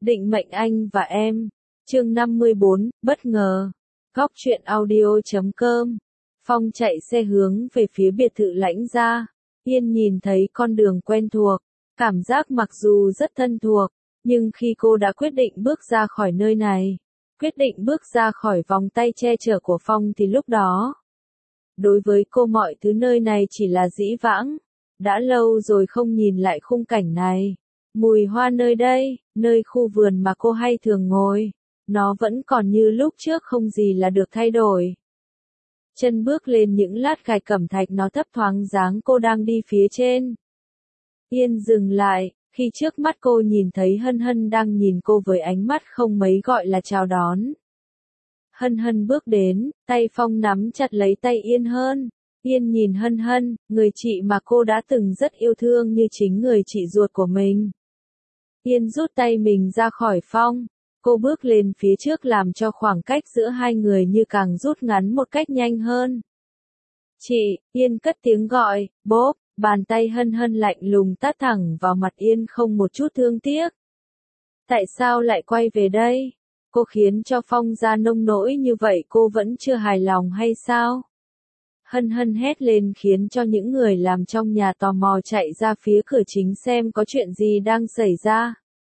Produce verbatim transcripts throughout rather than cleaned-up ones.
Định mệnh anh và em. Chương năm mươi bốn, bất ngờ. Góc truyện audio chấm com. Phong chạy xe hướng về phía biệt thự Lãnh gia. Yên nhìn thấy con đường quen thuộc, cảm giác mặc dù rất thân thuộc, nhưng khi cô đã quyết định bước ra khỏi nơi này, quyết định bước ra khỏi vòng tay che chở của Phong thì lúc đó, đối với cô mọi thứ nơi này chỉ là dĩ vãng. Đã lâu rồi không nhìn lại khung cảnh này. Mùi hoa nơi đây, nơi khu vườn mà cô hay thường ngồi, nó vẫn còn như lúc trước, không gì là được thay đổi. Chân bước lên những lát gạch cẩm thạch, nó thấp thoáng dáng cô đang đi phía trên. Yên dừng lại, khi trước mắt cô nhìn thấy Hân Hân đang nhìn cô với ánh mắt không mấy gọi là chào đón. Hân Hân bước đến, tay Phong nắm chặt lấy tay Yên hơn. Yên nhìn Hân Hân, người chị mà cô đã từng rất yêu thương như chính người chị ruột của mình. Yên rút tay mình ra khỏi Phong. Cô bước lên phía trước làm cho khoảng cách giữa hai người như càng rút ngắn một cách nhanh hơn. Chị, Yên cất tiếng gọi, bốp, bàn tay Hân Hân lạnh lùng tát thẳng vào mặt Yên không một chút thương tiếc. Tại sao lại quay về đây? Cô khiến cho Phong ra nông nỗi như vậy, cô vẫn chưa hài lòng hay sao? Hân Hân hét lên khiến cho những người làm trong nhà tò mò chạy ra phía cửa chính xem có chuyện gì đang xảy ra.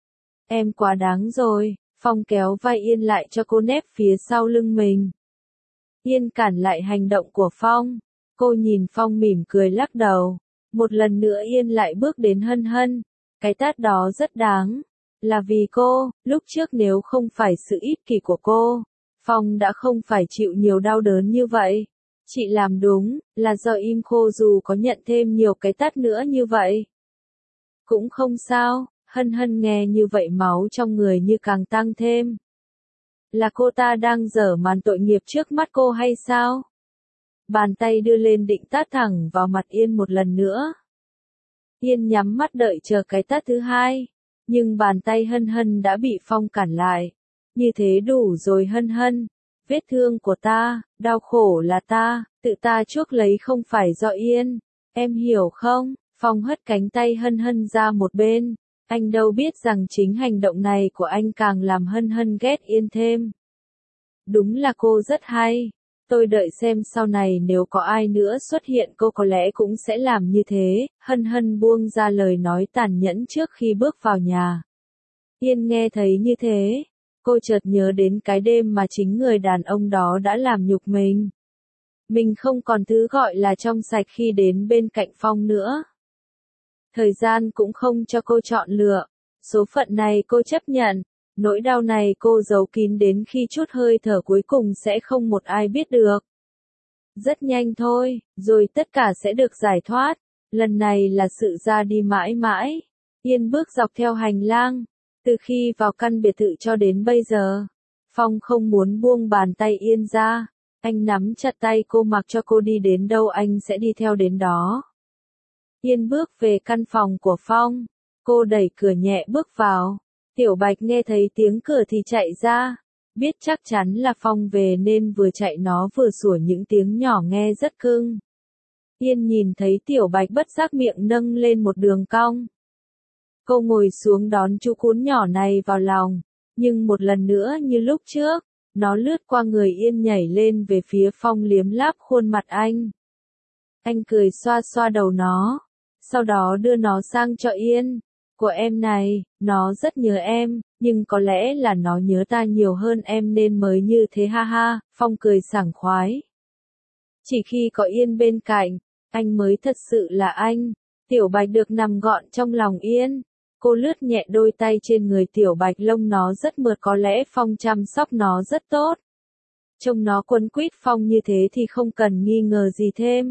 Em quá đáng rồi. Phong kéo vai Yên lại cho cô nép phía sau lưng mình. Yên cản lại hành động của Phong. Cô nhìn Phong mỉm cười lắc đầu. Một lần nữa Yên lại bước đến Hân Hân. Cái tát đó rất đáng. Là vì cô, lúc trước nếu không phải sự ích kỷ của cô, Phong đã không phải chịu nhiều đau đớn như vậy. Chị làm đúng, là do im khô dù có nhận thêm nhiều cái tát nữa như vậy. Cũng không sao. Hân Hân nghe như vậy máu trong người như càng tăng thêm. Là cô ta đang dở màn tội nghiệp trước mắt cô hay sao? Bàn tay đưa lên định tát thẳng vào mặt Yên một lần nữa. Yên nhắm mắt đợi chờ cái tát thứ hai. Nhưng bàn tay Hân Hân đã bị Phong cản lại. Như thế đủ rồi Hân Hân. Vết thương của ta, đau khổ là ta, tự ta chuốc lấy không phải do Yên. Em hiểu không? Phong hất cánh tay Hân Hân ra một bên. Anh đâu biết rằng chính hành động này của anh càng làm Hân Hân ghét Yên thêm. Đúng là cô rất hay. Tôi đợi xem sau này nếu có ai nữa xuất hiện cô có lẽ cũng sẽ làm như thế. Hân Hân buông ra lời nói tàn nhẫn trước khi bước vào nhà. Yên nghe thấy như thế. Cô chợt nhớ đến cái đêm mà chính người đàn ông đó đã làm nhục mình. Mình không còn thứ gọi là trong sạch khi đến bên cạnh Phong nữa. Thời gian cũng không cho cô chọn lựa. Số phận này cô chấp nhận. Nỗi đau này cô giấu kín đến khi chút hơi thở cuối cùng sẽ không một ai biết được. Rất nhanh thôi, rồi tất cả sẽ được giải thoát. Lần này là sự ra đi mãi mãi. Yên bước dọc theo hành lang. Từ khi vào căn biệt thự cho đến bây giờ, Phong không muốn buông bàn tay Yên ra. Anh nắm chặt tay cô mặc cho cô đi đến đâu anh sẽ đi theo đến đó. Yên bước về căn phòng của Phong. Cô đẩy cửa nhẹ bước vào. Tiểu Bạch nghe thấy tiếng cửa thì chạy ra. Biết chắc chắn là Phong về nên vừa chạy nó vừa sủa những tiếng nhỏ nghe rất cưng. Yên nhìn thấy Tiểu Bạch bất giác miệng nâng lên một đường cong. Cô ngồi xuống đón chú cún nhỏ này vào lòng. Nhưng một lần nữa như lúc trước, nó lướt qua người Yên nhảy lên về phía Phong liếm láp khuôn mặt anh. Anh cười xoa xoa đầu nó. Sau đó đưa nó sang cho Yên. Của em này, nó rất nhớ em, nhưng có lẽ là nó nhớ ta nhiều hơn em nên mới như thế ha ha. Phong cười sảng khoái. Chỉ khi có Yên bên cạnh, anh mới thật sự là anh. Tiểu Bạch được nằm gọn trong lòng Yên. Cô lướt nhẹ đôi tay trên người Tiểu Bạch, lông nó rất mượt, có lẽ Phong chăm sóc nó rất tốt. Trông nó quấn quýt Phong như thế thì không cần nghi ngờ gì thêm.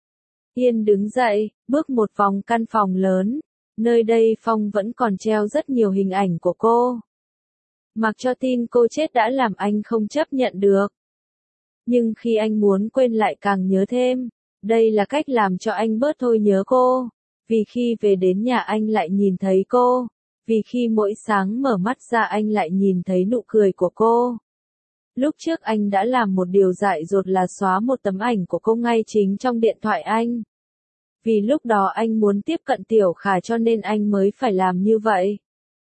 Yên đứng dậy, bước một vòng căn phòng lớn. Nơi đây Phong vẫn còn treo rất nhiều hình ảnh của cô. Mặc cho tin cô chết đã làm anh không chấp nhận được. Nhưng khi anh muốn quên lại càng nhớ thêm. Đây là cách làm cho anh bớt thôi nhớ cô. Vì khi về đến nhà anh lại nhìn thấy cô. Vì khi mỗi sáng mở mắt ra anh lại nhìn thấy nụ cười của cô. Lúc trước anh đã làm một điều dại dột là xóa một tấm ảnh của cô ngay chính trong điện thoại anh. Vì lúc đó anh muốn tiếp cận Tiểu Khả cho nên anh mới phải làm như vậy.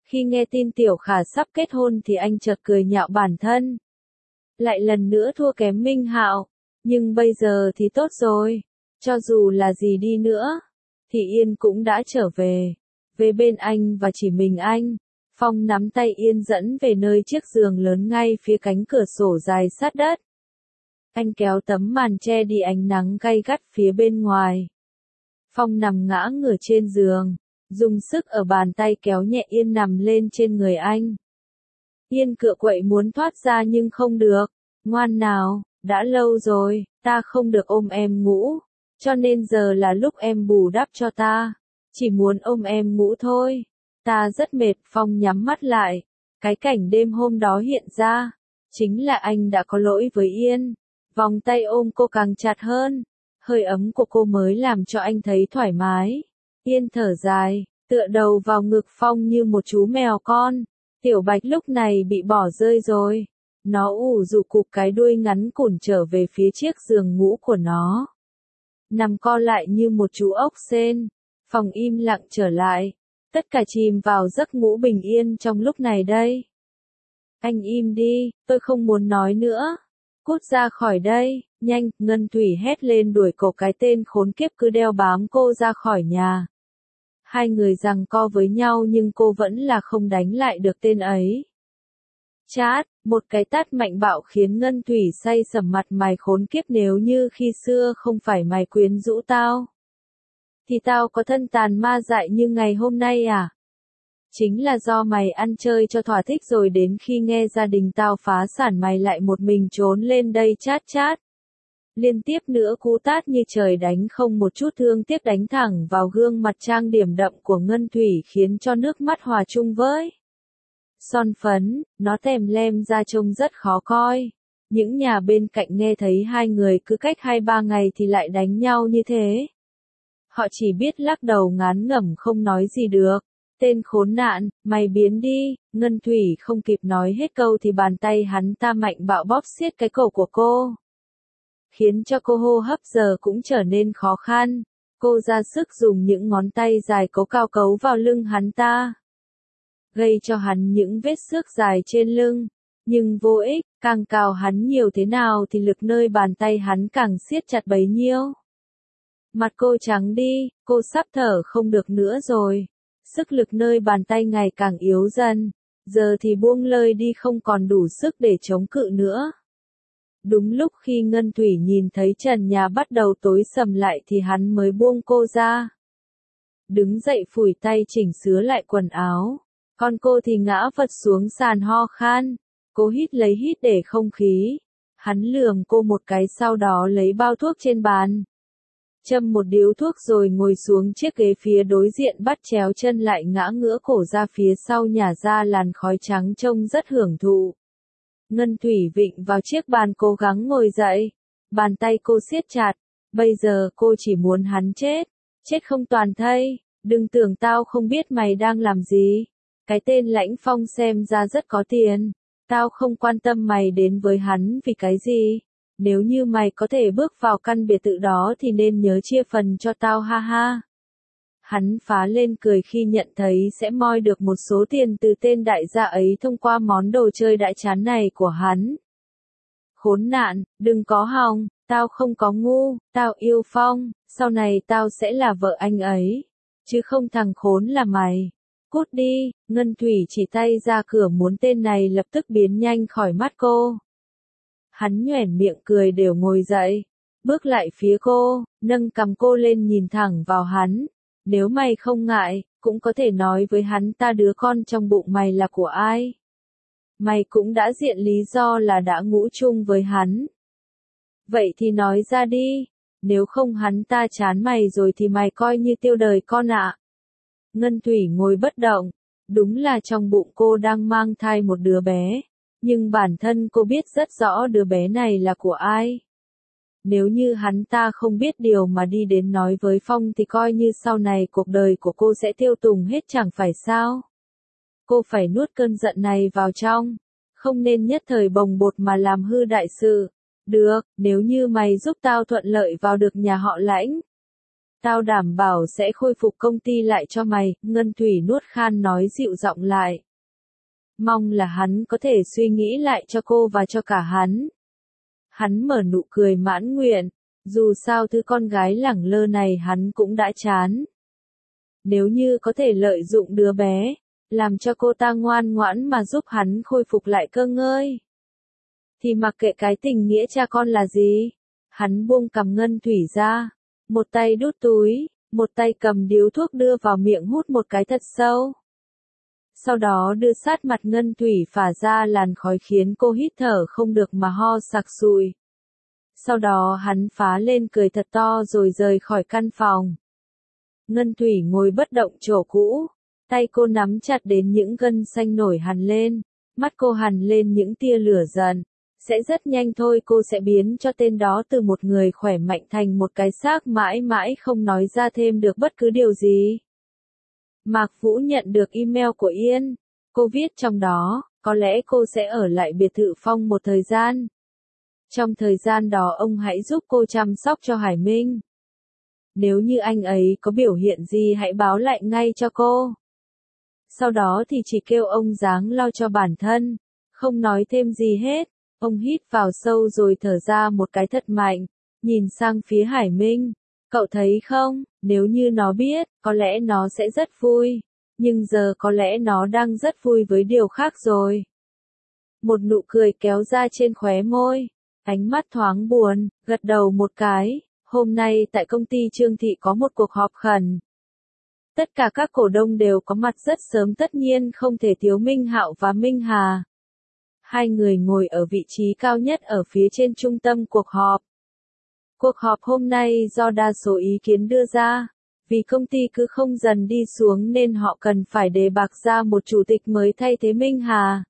Khi nghe tin Tiểu Khả sắp kết hôn thì anh chợt cười nhạo bản thân. Lại lần nữa thua kém Minh Hạo. Nhưng bây giờ thì tốt rồi. Cho dù là gì đi nữa, thì Yên cũng đã trở về. Về bên anh và chỉ mình anh. Phong nắm tay Yên dẫn về nơi chiếc giường lớn ngay phía cánh cửa sổ dài sát đất. Anh kéo tấm màn che đi ánh nắng gay gắt phía bên ngoài. Phong nằm ngã ngửa trên giường, dùng sức ở bàn tay kéo nhẹ Yên nằm lên trên người anh. Yên cựa quậy muốn thoát ra nhưng không được. Ngoan nào, đã lâu rồi, ta không được ôm em ngủ, cho nên giờ là lúc em bù đắp cho ta. Chỉ muốn ôm em ngủ thôi. Ta rất mệt. Phong nhắm mắt lại. Cái cảnh đêm hôm đó hiện ra. Chính là anh đã có lỗi với Yên. Vòng tay ôm cô càng chặt hơn. Hơi ấm của cô mới làm cho anh thấy thoải mái. Yên thở dài, tựa đầu vào ngực Phong như một chú mèo con. Tiểu Bạch lúc này bị bỏ rơi rồi. Nó ủ rụ cụp cái đuôi ngắn cùn trở về phía chiếc giường ngủ của nó. Nằm co lại như một chú ốc sên. Phòng im lặng trở lại. Tất cả chìm vào giấc ngủ bình yên trong lúc này đây. Anh im đi, tôi không muốn nói nữa. Cút ra khỏi đây, nhanh, Ngân Thủy hét lên đuổi cổ cái tên khốn kiếp cứ đeo bám cô ra khỏi nhà. Hai người giằng co với nhau nhưng cô vẫn là không đánh lại được tên ấy. Chát, một cái tát mạnh bạo khiến Ngân Thủy say sẩm mặt mày khốn kiếp, nếu như khi xưa không phải mày quyến rũ tao. Thì tao có thân tàn ma dại như ngày hôm nay à? Chính là do mày ăn chơi cho thỏa thích rồi đến khi nghe gia đình tao phá sản mày lại một mình trốn lên đây chát chát. Liên tiếp nữa cú tát như trời đánh không một chút thương tiếc đánh thẳng vào gương mặt trang điểm đậm của Ngân Thủy khiến cho nước mắt hòa chung với son phấn, nó tèm lem ra trông rất khó coi. Những nhà bên cạnh nghe thấy hai người cứ cách hai ba ngày thì lại đánh nhau như thế. Họ chỉ biết lắc đầu ngán ngẩm không nói gì được. Tên khốn nạn, mày biến đi. Ngân Thủy không kịp nói hết câu thì bàn tay hắn ta mạnh bạo bóp siết cái cổ của cô. Khiến cho cô hô hấp giờ cũng trở nên khó khăn. Cô ra sức dùng những ngón tay dài cấu cao cấu vào lưng hắn ta. Gây cho hắn những vết xước dài trên lưng. Nhưng vô ích, càng cào hắn nhiều thế nào thì lực nơi bàn tay hắn càng siết chặt bấy nhiêu. Mặt cô trắng đi, cô sắp thở không được nữa rồi. Sức lực nơi bàn tay ngày càng yếu dần. Giờ thì buông lơi đi không còn đủ sức để chống cự nữa. Đúng lúc khi Ngân Thủy nhìn thấy trần nhà bắt đầu tối sầm lại thì hắn mới buông cô ra. Đứng dậy phủi tay chỉnh sửa lại quần áo. Còn cô thì ngã vật xuống sàn ho khan. Cô hít lấy hít để không khí. Hắn lườm cô một cái sau đó lấy bao thuốc trên bàn. Châm một điếu thuốc rồi ngồi xuống chiếc ghế phía đối diện bắt chéo chân lại ngã ngửa cổ ra phía sau nhả ra làn khói trắng trông rất hưởng thụ. Ngân Thủy vịn vào chiếc bàn cố gắng ngồi dậy. Bàn tay cô siết chặt. Bây giờ cô chỉ muốn hắn chết. Chết không toàn thây. Đừng tưởng tao không biết mày đang làm gì. Cái tên Lãnh Phong xem ra rất có tiền. Tao không quan tâm mày đến với hắn vì cái gì. Nếu như mày có thể bước vào căn biệt thự đó thì nên nhớ chia phần cho tao ha ha. Hắn phá lên cười khi nhận thấy sẽ moi được một số tiền từ tên đại gia ấy thông qua món đồ chơi đại chán này của hắn. Khốn nạn, đừng có hòng, tao không có ngu, tao yêu Phong, sau này tao sẽ là vợ anh ấy. Chứ không thằng khốn là mày. Cút đi, Ngân Thủy chỉ tay ra cửa muốn tên này lập tức biến nhanh khỏi mắt cô. Hắn nhoẻn miệng cười đều ngồi dậy, bước lại phía cô, nâng cằm cô lên nhìn thẳng vào hắn. Nếu mày không ngại, cũng có thể nói với hắn ta đứa con trong bụng mày là của ai. Mày cũng đã diện lý do là đã ngủ chung với hắn. Vậy thì nói ra đi, nếu không hắn ta chán mày rồi thì mày coi như tiêu đời con ạ. Ngân Thủy ngồi bất động, đúng là trong bụng cô đang mang thai một đứa bé. Nhưng bản thân cô biết rất rõ đứa bé này là của ai. Nếu như hắn ta không biết điều mà đi đến nói với Phong thì coi như sau này cuộc đời của cô sẽ tiêu tùng hết chẳng phải sao. Cô phải nuốt cơn giận này vào trong. Không nên nhất thời bồng bột mà làm hư đại sự. Được, nếu như mày giúp tao thuận lợi vào được nhà họ Lãnh. Tao đảm bảo sẽ khôi phục công ty lại cho mày, Ngân Thủy nuốt khan nói dịu giọng lại. Mong là hắn có thể suy nghĩ lại cho cô và cho cả hắn. Hắn mở nụ cười mãn nguyện, dù sao thứ con gái lẳng lơ này hắn cũng đã chán. Nếu như có thể lợi dụng đứa bé, làm cho cô ta ngoan ngoãn mà giúp hắn khôi phục lại cơ ngơi, thì mặc kệ cái tình nghĩa cha con là gì. Hắn buông cằm Ngân Thủy ra, một tay đút túi, một tay cầm điếu thuốc đưa vào miệng hút một cái thật sâu. Sau đó đưa sát mặt Ngân Thủy phả ra làn khói khiến cô hít thở không được mà ho sặc sụi. Sau đó hắn phá lên cười thật to rồi rời khỏi căn phòng. Ngân Thủy ngồi bất động chỗ cũ, tay cô nắm chặt đến những gân xanh nổi hằn lên, mắt cô hằn lên những tia lửa giận. Sẽ rất nhanh thôi cô sẽ biến cho tên đó từ một người khỏe mạnh thành một cái xác mãi mãi không nói ra thêm được bất cứ điều gì. Mạc Vũ nhận được email của Yên. Cô viết trong đó, có lẽ cô sẽ ở lại biệt thự Phong một thời gian. Trong thời gian đó ông hãy giúp cô chăm sóc cho Hải Minh. Nếu như anh ấy có biểu hiện gì hãy báo lại ngay cho cô. Sau đó thì chỉ kêu ông ráng lo cho bản thân, không nói thêm gì hết. Ông hít vào sâu rồi thở ra một cái thật mạnh, nhìn sang phía Hải Minh. Cậu thấy không, nếu như nó biết, có lẽ nó sẽ rất vui. Nhưng giờ có lẽ nó đang rất vui với điều khác rồi. Một nụ cười kéo ra trên khóe môi, ánh mắt thoáng buồn, gật đầu một cái. Hôm nay tại công ty Trương Thị có một cuộc họp khẩn. Tất cả các cổ đông đều có mặt rất sớm, tất nhiên không thể thiếu Minh Hạo và Minh Hà. Hai người ngồi ở vị trí cao nhất ở phía trên trung tâm cuộc họp. Cuộc họp hôm nay do đa số ý kiến đưa ra, vì công ty cứ không dần đi xuống nên họ cần phải đề bạt ra một chủ tịch mới thay thế Minh Hà.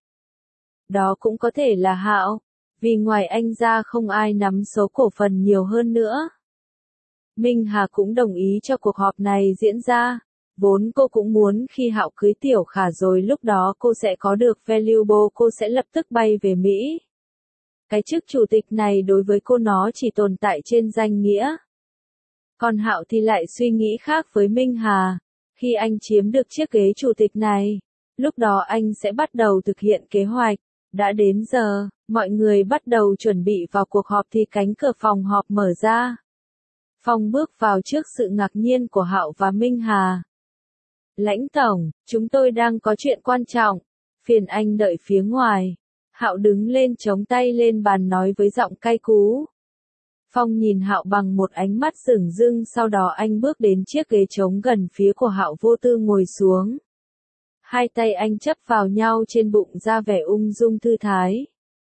Đó cũng có thể là Hạo, vì ngoài anh ra không ai nắm số cổ phần nhiều hơn nữa. Minh Hà cũng đồng ý cho cuộc họp này diễn ra. Vốn cô cũng muốn khi Hạo cưới Tiểu Khả rồi lúc đó cô sẽ có được valuable, cô sẽ lập tức bay về Mỹ. Cái chức chủ tịch này đối với cô nó chỉ tồn tại trên danh nghĩa. Còn Hạo thì lại suy nghĩ khác với Minh Hà. Khi anh chiếm được chiếc ghế chủ tịch này, lúc đó anh sẽ bắt đầu thực hiện kế hoạch. Đã đến giờ, mọi người bắt đầu chuẩn bị vào cuộc họp thì cánh cửa phòng họp mở ra. Phong bước vào trước sự ngạc nhiên của Hạo và Minh Hà. Lãnh tổng, chúng tôi đang có chuyện quan trọng, phiền anh đợi phía ngoài. Hạo đứng lên chống tay lên bàn nói với giọng cay cú. Phong nhìn Hạo bằng một ánh mắt dửng dưng, sau đó anh bước đến chiếc ghế trống gần phía của Hạo vô tư ngồi xuống. Hai tay anh chấp vào nhau trên bụng ra vẻ ung dung thư thái.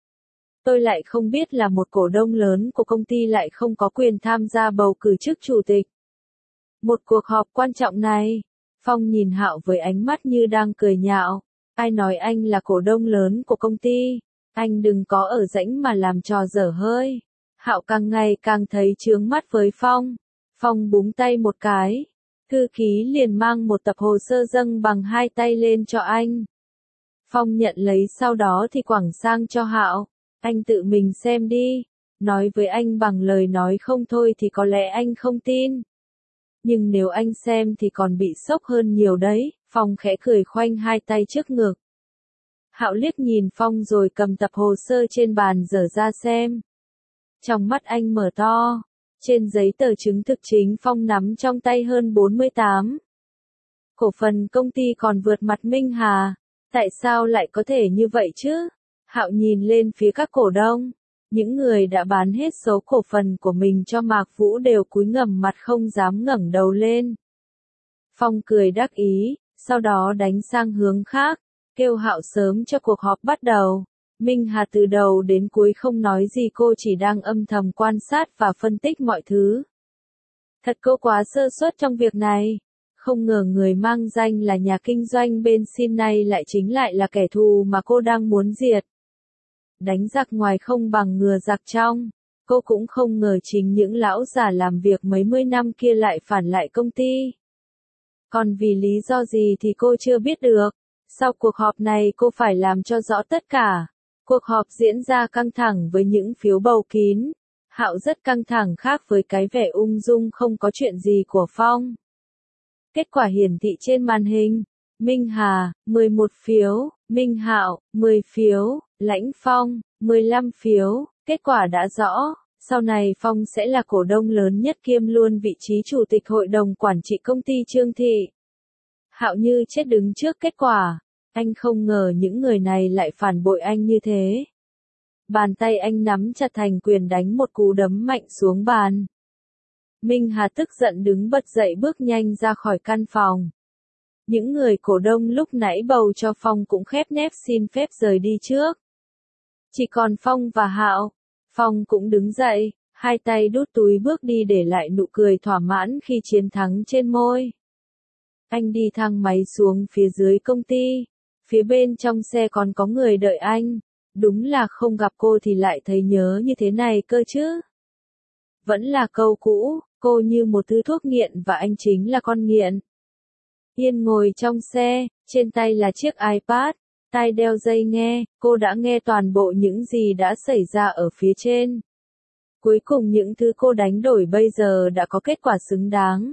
Tôi lại không biết là một cổ đông lớn của công ty lại không có quyền tham gia bầu cử chức chủ tịch. Một cuộc họp quan trọng này. Phong nhìn Hạo với ánh mắt như đang cười nhạo. Ai nói anh là cổ đông lớn của công ty? Anh đừng có ở rãnh mà làm trò dở hơi. Hạo càng ngày càng thấy chướng mắt với Phong. Phong búng tay một cái. Thư ký liền mang một tập hồ sơ dâng bằng hai tay lên cho anh. Phong nhận lấy sau đó thì quẳng sang cho Hạo. Anh tự mình xem đi. Nói với anh bằng lời nói không thôi thì có lẽ anh không tin. Nhưng nếu anh xem thì còn bị sốc hơn nhiều đấy. Phong khẽ cười khoanh hai tay trước ngực. Hạo liếc nhìn Phong rồi cầm tập hồ sơ trên bàn dở ra xem. Trong mắt anh mở to. Trên giấy tờ chứng thực chính Phong nắm trong tay hơn bốn mươi tám. Cổ phần công ty còn vượt mặt Minh Hà. Tại sao lại có thể như vậy chứ? Hạo nhìn lên phía các cổ đông. Những người đã bán hết số cổ phần của mình cho Mạc Vũ đều cúi ngầm mặt không dám ngẩng đầu lên. Phong cười đắc ý, sau đó đánh sang hướng khác, kêu Hạo sớm cho cuộc họp bắt đầu. Minh Hà từ đầu đến cuối không nói gì, cô chỉ đang âm thầm quan sát và phân tích mọi thứ. Thật cô quá sơ suất trong việc này. Không ngờ người mang danh là nhà kinh doanh bên Sin này lại chính lại là kẻ thù mà cô đang muốn diệt. Đánh giặc ngoài không bằng ngừa giặc trong. Cô cũng không ngờ chính những lão già làm việc mấy mươi năm kia lại phản lại công ty. Còn vì lý do gì thì cô chưa biết được. Sau cuộc họp này cô phải làm cho rõ tất cả. Cuộc họp diễn ra căng thẳng với những phiếu bầu kín. Hạo rất căng thẳng khác với cái vẻ ung dung không có chuyện gì của Phong. Kết quả hiển thị trên màn hình. Minh Hà, mười một phiếu. Minh Hạo, mười phiếu, Lãnh Phong, mười lăm phiếu, kết quả đã rõ, sau này Phong sẽ là cổ đông lớn nhất kiêm luôn vị trí chủ tịch hội đồng quản trị công ty Trương Thị. Hạo như chết đứng trước kết quả, anh không ngờ những người này lại phản bội anh như thế. Bàn tay anh nắm chặt thành quyền đánh một cú đấm mạnh xuống bàn. Minh Hà tức giận đứng bật dậy bước nhanh ra khỏi căn phòng. Những người cổ đông lúc nãy bầu cho Phong cũng khép nép xin phép rời đi trước. Chỉ còn Phong và Hạo. Phong cũng đứng dậy, hai tay đút túi bước đi để lại nụ cười thỏa mãn khi chiến thắng trên môi. Anh đi thang máy xuống phía dưới công ty. Phía bên trong xe còn có người đợi anh. Đúng là không gặp cô thì lại thấy nhớ như thế này cơ chứ. Vẫn là câu cũ, cô như một thứ thuốc nghiện và anh chính là con nghiện. Yên ngồi trong xe, trên tay là chiếc iPad, tai đeo dây nghe, cô đã nghe toàn bộ những gì đã xảy ra ở phía trên. Cuối cùng những thứ cô đánh đổi bây giờ đã có kết quả xứng đáng.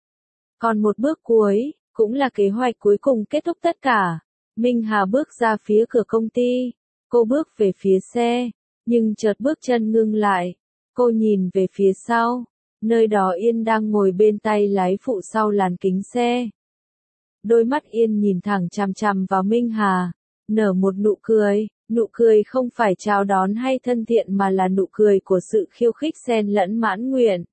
Còn một bước cuối, cũng là kế hoạch cuối cùng kết thúc tất cả. Minh Hà bước ra phía cửa công ty. Cô bước về phía xe, nhưng chợt bước chân ngưng lại. Cô nhìn về phía sau, nơi đó Yên đang ngồi bên tay lái phụ sau làn kính xe. Đôi mắt Yên nhìn thẳng chằm chằm vào Minh Hà, nở một nụ cười, nụ cười không phải chào đón hay thân thiện mà là nụ cười của sự khiêu khích xen lẫn mãn nguyện.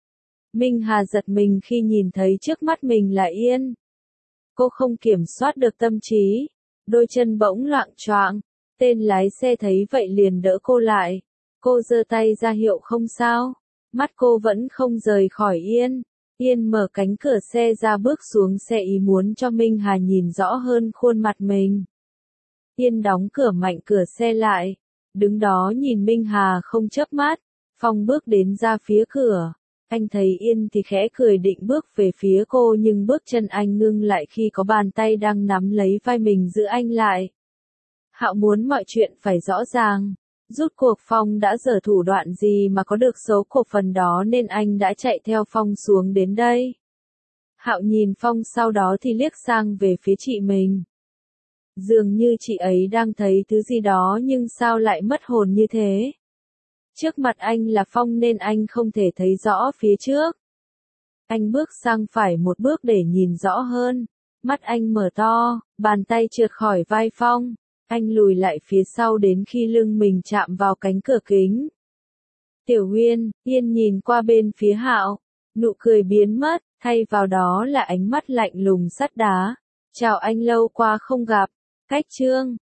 Minh Hà giật mình khi nhìn thấy trước mắt mình là Yên. Cô không kiểm soát được tâm trí, đôi chân bỗng loạng choạng. Tên lái xe thấy vậy liền đỡ cô lại. Cô giơ tay ra hiệu không sao. Mắt cô vẫn không rời khỏi Yên. Yên mở cánh cửa xe ra bước xuống xe ý muốn cho Minh Hà nhìn rõ hơn khuôn mặt mình. Yên đóng cửa mạnh cửa xe lại. Đứng đó nhìn Minh Hà không chớp mắt. Phong bước đến ra phía cửa. Anh thấy Yên thì khẽ cười định bước về phía cô nhưng bước chân anh ngưng lại khi có bàn tay đang nắm lấy vai mình giữ anh lại. Hạo muốn mọi chuyện phải rõ ràng. Rút cuộc Phong đã giở thủ đoạn gì mà có được số cổ phần đó nên anh đã chạy theo Phong xuống đến đây. Hạo nhìn Phong sau đó thì liếc sang về phía chị mình. Dường như chị ấy đang thấy thứ gì đó nhưng sao lại mất hồn như thế. Trước mặt anh là Phong nên anh không thể thấy rõ phía trước. Anh bước sang phải một bước để nhìn rõ hơn. Mắt anh mở to, bàn tay trượt khỏi vai Phong. Anh lùi lại phía sau đến khi lưng mình chạm vào cánh cửa kính. Tiểu Uyên, Yên nhìn qua bên phía Hạo, nụ cười biến mất, thay vào đó là ánh mắt lạnh lùng sắt đá. Chào anh lâu qua không gặp, cách Trương.